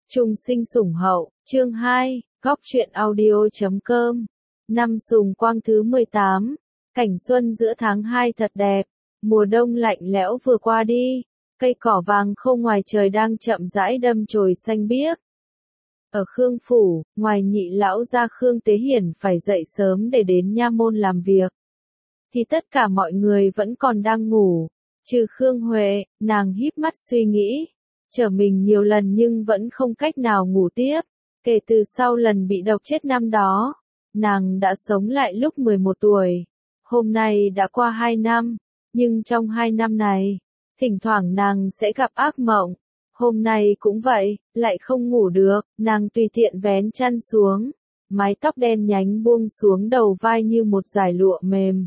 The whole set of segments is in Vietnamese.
Trung sinh sủng hậu, chương 2, góc truyện audio.com. Năm Sùng Quang thứ 18. Cảnh xuân giữa tháng 2 thật đẹp. Mùa đông lạnh lẽo vừa qua đi. Cây cỏ vàng khô ngoài trời đang chậm rãi đâm chồi xanh biếc. Ở Khương Phủ, ngoài nhị lão gia Khương Tế Hiển phải dậy sớm để đến nha môn làm việc, thì tất cả mọi người vẫn còn đang ngủ. Trừ Khương Huệ, nàng híp mắt suy nghĩ. Trở mình nhiều lần nhưng vẫn không cách nào ngủ tiếp. Kể từ sau lần bị độc chết năm đó, nàng đã sống lại lúc 11 tuổi. Hôm nay đã qua 2 năm, nhưng trong 2 năm này, thỉnh thoảng nàng sẽ gặp ác mộng. Hôm nay cũng vậy, lại không ngủ được, nàng tùy tiện vén chăn xuống. Mái tóc đen nhánh buông xuống đầu vai như một dải lụa mềm.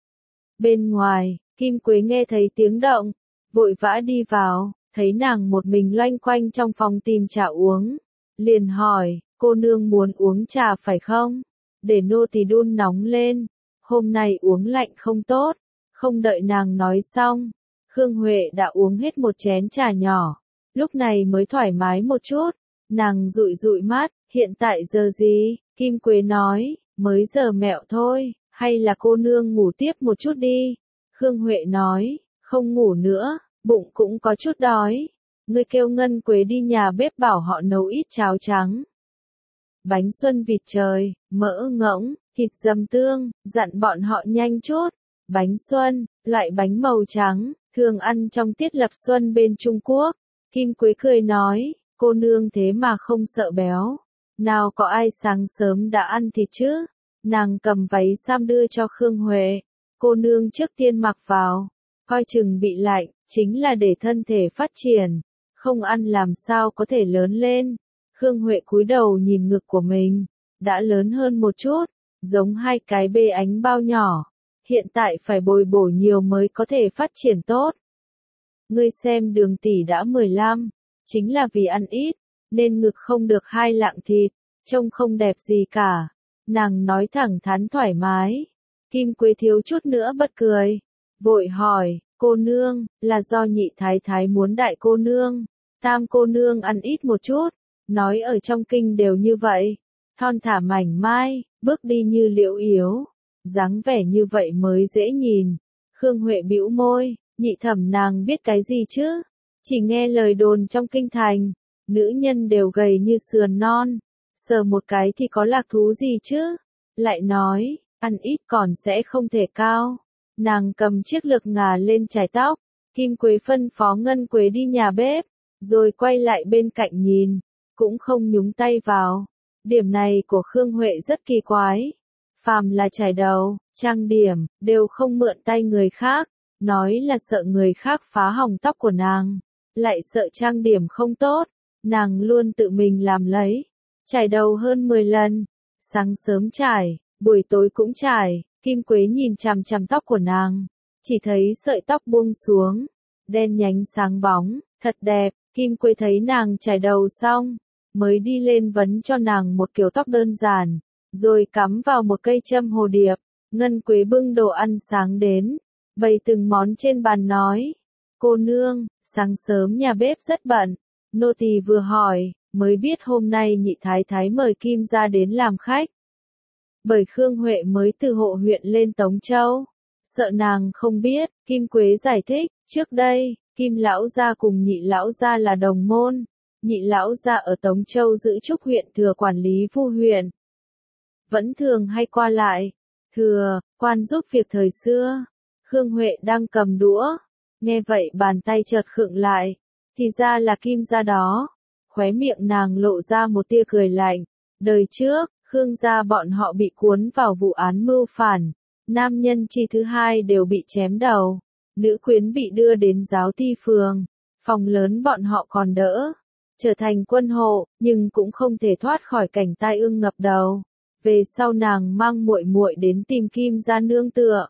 Bên ngoài, Kim Quế nghe thấy tiếng động, vội vã đi vào. Thấy nàng một mình loanh quanh trong phòng tìm trà uống, liền hỏi, cô nương muốn uống trà phải không? Để nô tỳ đun nóng lên, hôm nay uống lạnh không tốt. Không đợi nàng nói xong, Khương Huệ đã uống hết một chén trà nhỏ, lúc này mới thoải mái một chút. Nàng dụi dụi mắt, hiện tại giờ gì? Kim Quế nói, mới giờ mẹo thôi, hay là cô nương ngủ tiếp một chút đi? Khương Huệ nói, không ngủ nữa. Bụng cũng có chút đói. Ngươi kêu Ngân Quế đi nhà bếp bảo họ nấu ít cháo trắng. Bánh xuân vịt trời, mỡ ngỗng, thịt dầm tương, dặn bọn họ nhanh chút. Bánh xuân, loại bánh màu trắng, thường ăn trong tiết lập xuân bên Trung Quốc. Kim Quế cười nói, cô nương thế mà không sợ béo. Nào có ai sáng sớm đã ăn thịt chứ? Nàng cầm váy sam đưa cho Khương Huệ. Cô nương trước tiên mặc vào. Coi chừng bị lạnh, chính là để thân thể phát triển, không ăn làm sao có thể lớn lên. Khương Huệ cúi đầu nhìn ngực của mình, đã lớn hơn một chút, giống hai cái bê ánh bao nhỏ, hiện tại phải bồi bổ nhiều mới có thể phát triển tốt. Ngươi xem Đường tỷ đã 15, chính là vì ăn ít, nên ngực không được 2 lạng thịt, trông không đẹp gì cả. Nàng nói thẳng thắn thoải mái. Kim Quế thiếu chút nữa bật cười, vội hỏi, cô nương, là do nhị thái thái muốn đại cô nương, tam cô nương ăn ít một chút, nói ở trong kinh đều như vậy, thon thả mảnh mai, bước đi như liễu yếu, dáng vẻ như vậy mới dễ nhìn. Khương Huệ bĩu môi, nhị thẩm nàng biết cái gì chứ, chỉ nghe lời đồn trong kinh thành, nữ nhân đều gầy như sườn non, sờ một cái thì có lạc thú gì chứ, lại nói, ăn ít còn sẽ không thể cao. Nàng cầm chiếc lược ngà lên chải tóc, Kim Quế phân phó Ngân Quế đi nhà bếp, rồi quay lại bên cạnh nhìn, cũng không nhúng tay vào. Điểm này của Khương Huệ rất kỳ quái. Phàm là chải đầu, trang điểm, đều không mượn tay người khác, nói là sợ người khác phá hỏng tóc của nàng, lại sợ trang điểm không tốt, nàng luôn tự mình làm lấy. Chải đầu hơn 10 lần, sáng sớm chải, buổi tối cũng chải. Kim Quế nhìn chằm chằm tóc của nàng, chỉ thấy sợi tóc buông xuống, đen nhánh sáng bóng, thật đẹp. Kim Quế thấy nàng chải đầu xong, mới đi lên vấn cho nàng một kiểu tóc đơn giản, rồi cắm vào một cây châm hồ điệp. Ngân Quế bưng đồ ăn sáng đến, bày từng món trên bàn nói, cô nương, sáng sớm nhà bếp rất bận. Nô tỳ vừa hỏi, mới biết hôm nay nhị thái thái mời Kim gia đến làm khách. Bởi Khương Huệ mới từ Hộ huyện lên Tống Châu, sợ nàng không biết, Kim Quế giải thích, trước đây, Kim lão gia cùng nhị lão gia là đồng môn, nhị lão gia ở Tống Châu giữ chức huyện thừa quản lý Vu huyện. Vẫn thường hay qua lại, thừa, quan giúp việc thời xưa. Khương Huệ đang cầm đũa, nghe vậy bàn tay chợt khựng lại, thì ra là Kim gia đó. Khóe miệng nàng lộ ra một tia cười lạnh, đời trước, Khương gia bọn họ bị cuốn vào vụ án mưu phản, nam nhân chi thứ hai đều bị chém đầu, nữ quyến bị đưa đến giáo thi phường, phòng lớn bọn họ còn đỡ, trở thành quân hộ, nhưng cũng không thể thoát khỏi cảnh tai ương ngập đầu. Về sau nàng mang muội muội đến tìm Kim gia nương tựa,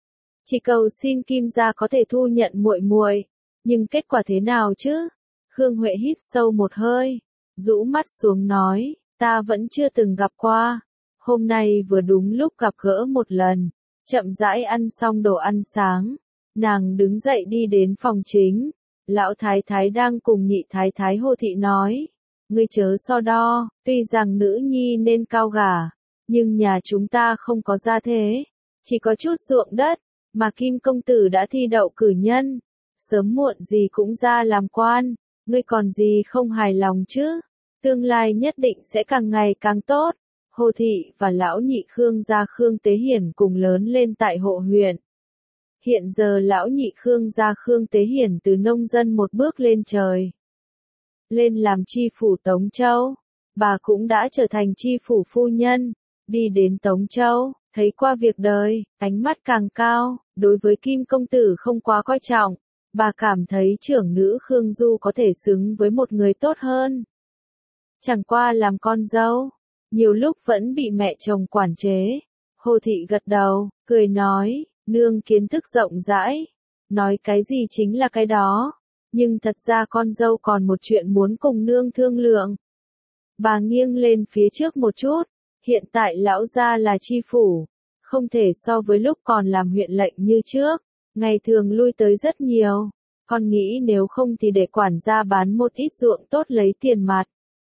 chỉ cầu xin Kim gia có thể thu nhận muội muội, nhưng kết quả thế nào chứ? Khương Huệ hít sâu một hơi, rũ mắt xuống nói. Ta vẫn chưa từng gặp qua, hôm nay vừa đúng lúc gặp gỡ một lần, chậm rãi ăn xong đồ ăn sáng, nàng đứng dậy đi đến phòng chính, lão thái thái đang cùng nhị thái thái Hồ thị nói, Ngươi chớ so đo, tuy rằng nữ nhi nên cao gả, nhưng nhà chúng ta không có gia thế, chỉ có chút ruộng đất, mà Kim công tử đã thi đậu cử nhân, sớm muộn gì cũng ra làm quan, ngươi còn gì không hài lòng chứ, tương lai nhất định sẽ càng ngày càng tốt. Hồ Thị và lão nhị Khương gia Khương Tế Hiển cùng lớn lên tại Hộ huyện. Hiện giờ lão nhị Khương gia Khương Tế Hiển từ nông dân một bước lên trời, lên làm tri phủ Tống Châu, bà cũng đã trở thành tri phủ phu nhân, đi đến Tống Châu, thấy qua việc đời, ánh mắt càng cao, đối với Kim công tử không quá coi trọng, bà cảm thấy trưởng nữ Khương Du có thể xứng với một người tốt hơn. Chẳng qua làm con dâu, nhiều lúc vẫn bị mẹ chồng quản chế. Hồ Thị gật đầu, cười nói, nương kiến thức rộng rãi, nói cái gì chính là cái đó, nhưng thật ra con dâu còn một chuyện muốn cùng nương thương lượng. Bà nghiêng lên phía trước một chút, hiện tại lão gia là tri phủ, không thể so với lúc còn làm huyện lệnh như trước, ngày thường lui tới rất nhiều, con nghĩ nếu không thì để quản gia bán một ít ruộng tốt lấy tiền mặt.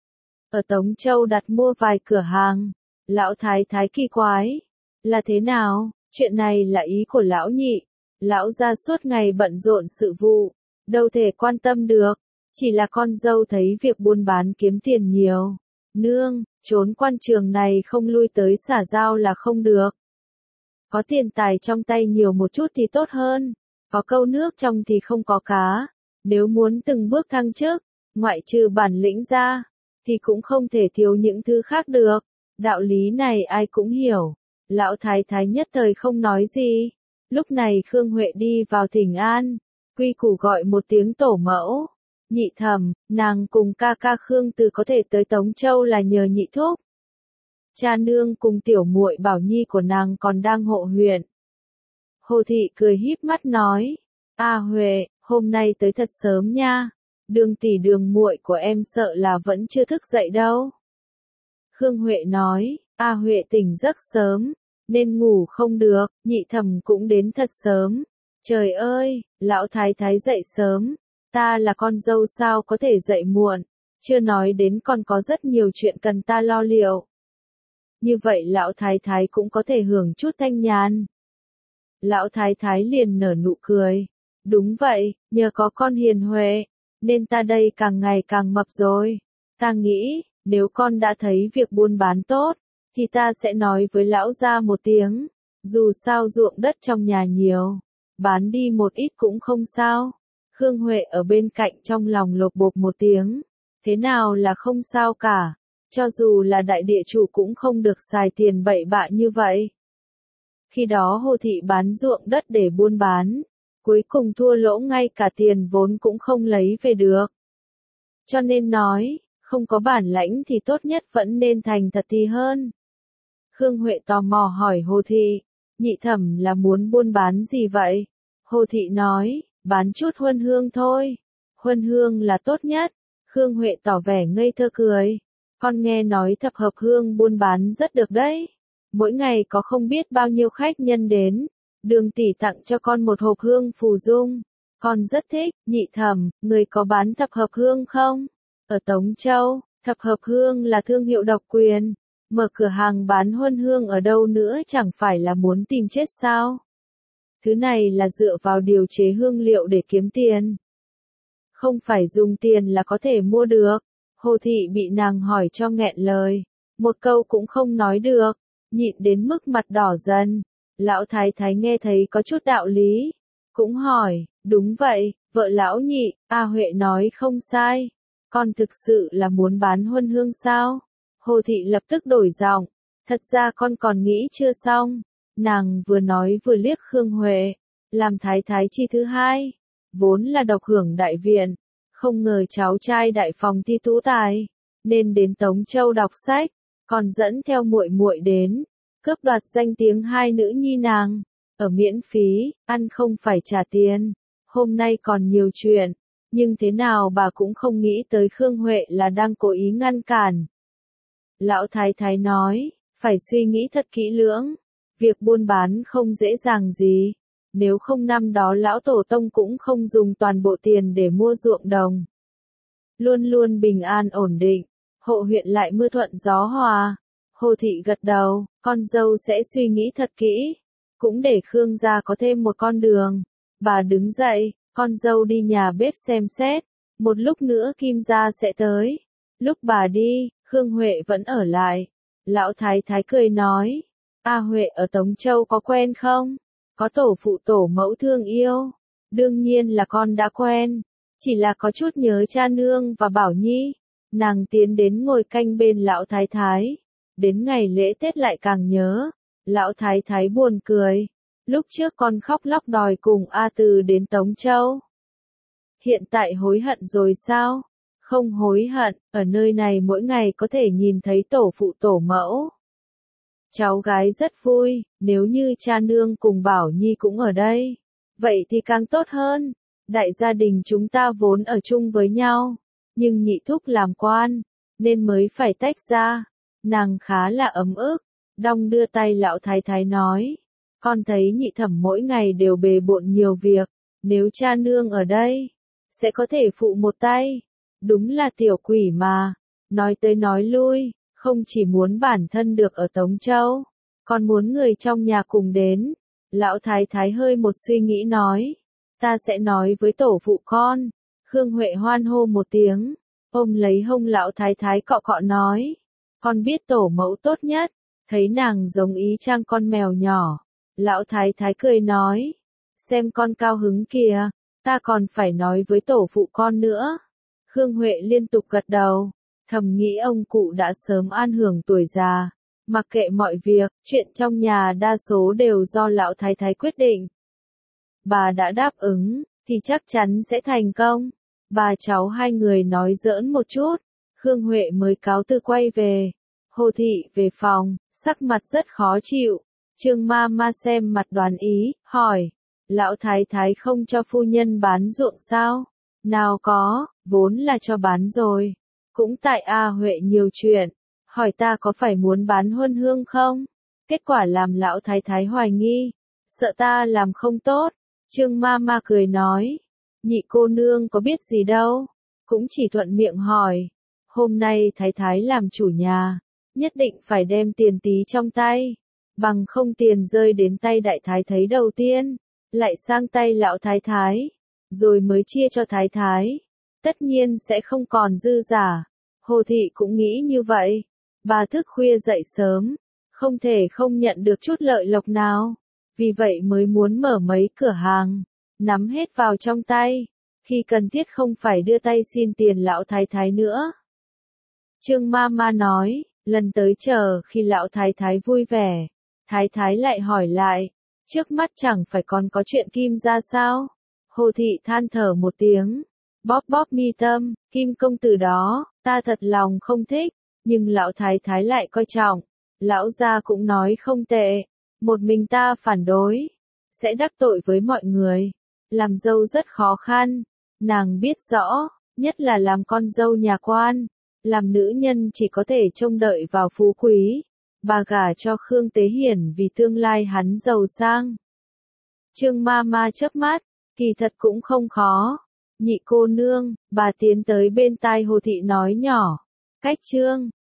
Ở Tống Châu đặt mua vài cửa hàng, lão thái thái kỳ quái, là thế nào, chuyện này là ý của lão nhị, lão gia suốt ngày bận rộn sự vụ, đâu thể quan tâm được, chỉ là con dâu thấy việc buôn bán kiếm tiền nhiều, nương, trốn quan trường này không lui tới xả giao là không được. Có tiền tài trong tay nhiều một chút thì tốt hơn, có câu nước trong thì không có cá, nếu muốn từng bước thăng chức, ngoại trừ bản lĩnh ra, thì cũng không thể thiếu những thứ khác được, đạo lý này ai cũng hiểu, lão thái thái nhất thời không nói gì, lúc này Khương Huệ đi vào thỉnh an, quy củ gọi một tiếng tổ mẫu, nhị thẩm, nàng cùng ca ca Khương Từ có thể tới Tống Châu là nhờ nhị thúc. Cha nương cùng tiểu muội Bảo Nhi của nàng còn đang Hộ huyện. Hồ Thị cười híp mắt nói, Huệ, hôm nay tới thật sớm nha, Đường tỷ đường muội của em sợ là vẫn chưa thức dậy đâu. Khương Huệ nói, Huệ tỉnh giấc sớm, nên ngủ không được, nhị thẩm cũng đến thật sớm. Trời ơi, lão thái thái dậy sớm, ta là con dâu sao có thể dậy muộn, chưa nói đến còn có rất nhiều chuyện cần ta lo liệu. Như vậy lão thái thái cũng có thể hưởng chút thanh nhàn. Lão thái thái liền nở nụ cười, đúng vậy, nhờ có con hiền huệ, nên ta đây càng ngày càng mập rồi. Ta nghĩ, nếu con đã thấy việc buôn bán tốt, thì ta sẽ nói với lão gia một tiếng, dù sao ruộng đất trong nhà nhiều, bán đi một ít cũng không sao. Khương Huệ ở bên cạnh trong lòng lột bột một tiếng, thế nào là không sao cả, cho dù là đại địa chủ cũng không được xài tiền bậy bạ như vậy. Khi đó Hồ Thị bán ruộng đất để buôn bán, cuối cùng thua lỗ ngay cả tiền vốn cũng không lấy về được. Cho nên nói, không có bản lãnh thì tốt nhất vẫn nên thành thật thì hơn. Khương Huệ tò mò hỏi Hồ Thị, nhị thẩm là muốn buôn bán gì vậy? Hồ Thị nói, bán chút huân hương thôi. Huân hương là tốt nhất. Khương Huệ tỏ vẻ ngây thơ cười. Con nghe nói thập hợp hương buôn bán rất được đấy. Mỗi ngày có không biết bao nhiêu khách nhân đến. Đường tỷ tặng cho con một hộp hương phù dung. Con rất thích, nhị thẩm, người có bán thập hợp hương không? Ở Tống Châu, thập hợp hương là thương hiệu độc quyền. Mở cửa hàng bán huân hương ở đâu nữa chẳng phải là muốn tìm chết sao? Thứ này là dựa vào điều chế hương liệu để kiếm tiền. Không phải dùng tiền là có thể mua được. Hồ Thị bị nàng hỏi cho nghẹn lời. Một câu cũng không nói được. Nhịn đến mức mặt đỏ dần. Lão thái thái nghe thấy có chút đạo lý. Cũng hỏi, đúng vậy, vợ lão nhị, Huệ nói không sai. Con thực sự là muốn bán huân hương sao? Hồ Thị lập tức đổi giọng. Thật ra con còn nghĩ chưa xong. Nàng vừa nói vừa liếc Khương Huệ. Làm thái thái chi thứ hai. Vốn là độc hưởng đại viện. Không ngờ cháu trai đại phòng thi tú tài. Nên đến Tống Châu đọc sách. Còn dẫn theo muội muội đến. Cướp đoạt danh tiếng hai nữ nhi nàng. Ở miễn phí, ăn không phải trả tiền. Hôm nay còn nhiều chuyện. Nhưng thế nào bà cũng không nghĩ tới Khương Huệ là đang cố ý ngăn cản. Lão thái thái nói, phải suy nghĩ thật kỹ lưỡng. Việc buôn bán không dễ dàng gì. Nếu không năm đó lão tổ tông cũng không dùng toàn bộ tiền để mua ruộng đồng. luôn luôn bình an ổn định, hộ huyện lại mưa thuận gió hòa. Hồ Thị gật đầu, con dâu sẽ suy nghĩ thật kỹ, cũng để Khương gia có thêm một con đường. Bà đứng dậy, con dâu đi nhà bếp xem xét, một lúc nữa Kim gia sẽ tới. Lúc bà đi, Khương Huệ vẫn ở lại. Lão thái thái cười nói, A Huệ ở Tống Châu có quen không? Có tổ phụ tổ mẫu thương yêu. Đương nhiên là con đã quen, chỉ là có chút nhớ cha nương và Bảo Nhi. Nàng tiến đến ngồi canh bên lão thái thái. Đến ngày lễ Tết lại càng nhớ. Lão thái thái buồn cười. Lúc trước con khóc lóc đòi cùng A Từ đến Tống Châu. Hiện tại hối hận rồi sao? Không hối hận, ở nơi này mỗi ngày có thể nhìn thấy tổ phụ tổ mẫu. Cháu gái rất vui, nếu như cha nương cùng Bảo Nhi cũng ở đây. Vậy thì càng tốt hơn. Đại gia đình chúng ta vốn ở chung với nhau. Nhưng nhị thúc làm quan, nên mới phải tách ra. Nàng khá là ấm ức. Đong đưa tay lão thái thái nói. Con thấy nhị thẩm mỗi ngày đều bề bộn nhiều việc. Nếu cha nương ở đây, sẽ có thể phụ một tay. Đúng là tiểu quỷ mà. Nói tới nói lui, không chỉ muốn bản thân được ở Tống Châu, còn muốn người trong nhà cùng đến. Lão thái thái hơi một suy nghĩ nói. Ta sẽ nói với tổ phụ con. Khương Huệ hoan hô một tiếng, ôm lấy hông lão thái thái cọ cọ nói. Con biết tổ mẫu tốt nhất, thấy nàng giống ý chang con mèo nhỏ. Lão thái thái cười nói. Xem con cao hứng kìa, ta còn phải nói với tổ phụ con nữa. Khương Huệ liên tục gật đầu, thầm nghĩ ông cụ đã sớm an hưởng tuổi già. Mặc kệ mọi việc, chuyện trong nhà đa số đều do lão thái thái quyết định. Bà đã đáp ứng, thì chắc chắn sẽ thành công. Bà cháu hai người nói giỡn một chút, Khương Huệ mới cáo từ quay về. Hồ Thị về phòng, sắc mặt rất khó chịu. Trương ma ma xem mặt đoán ý, hỏi, lão thái thái không cho phu nhân bán ruộng sao? Nào có, vốn là cho bán rồi. Cũng tại A Huệ nhiều chuyện, hỏi ta có phải muốn bán huân hương không? Kết quả làm lão thái thái hoài nghi, sợ ta làm không tốt. Trương ma ma cười nói, nhị cô nương có biết gì đâu, cũng chỉ thuận miệng hỏi. Hôm nay thái thái làm chủ nhà, nhất định phải đem tiền tí trong tay, bằng không tiền rơi đến tay đại thái thấy đầu tiên, lại sang tay lão thái thái, rồi mới chia cho thái thái. Tất nhiên sẽ không còn dư giả. Hồ Thị cũng nghĩ như vậy. Bà thức khuya dậy sớm, không thể không nhận được chút lợi lộc nào. Vì vậy mới muốn mở mấy cửa hàng, nắm hết vào trong tay. Khi cần thiết không phải đưa tay xin tiền lão thái thái nữa. Trương ma ma nói, lần tới chờ khi lão thái thái vui vẻ. Thái thái lại hỏi lại, trước mắt chẳng phải còn có chuyện Kim gia sao? Hồ Thị than thở một tiếng, bóp bóp mi tâm, Kim công tử đó, ta thật lòng không thích, nhưng lão thái thái lại coi trọng. Lão gia cũng nói không tệ, một mình ta phản đối, sẽ đắc tội với mọi người. Làm dâu rất khó khăn, nàng biết rõ, nhất là làm con dâu nhà quan. Làm nữ nhân chỉ có thể trông đợi vào phú quý. Bà gả cho Khương Tế Hiển vì tương lai hắn giàu sang. Trương ma ma chớp mắt, kỳ thật cũng không khó. Nhị cô nương, bà tiến tới bên tai Hồ Thị nói nhỏ. Cách Trương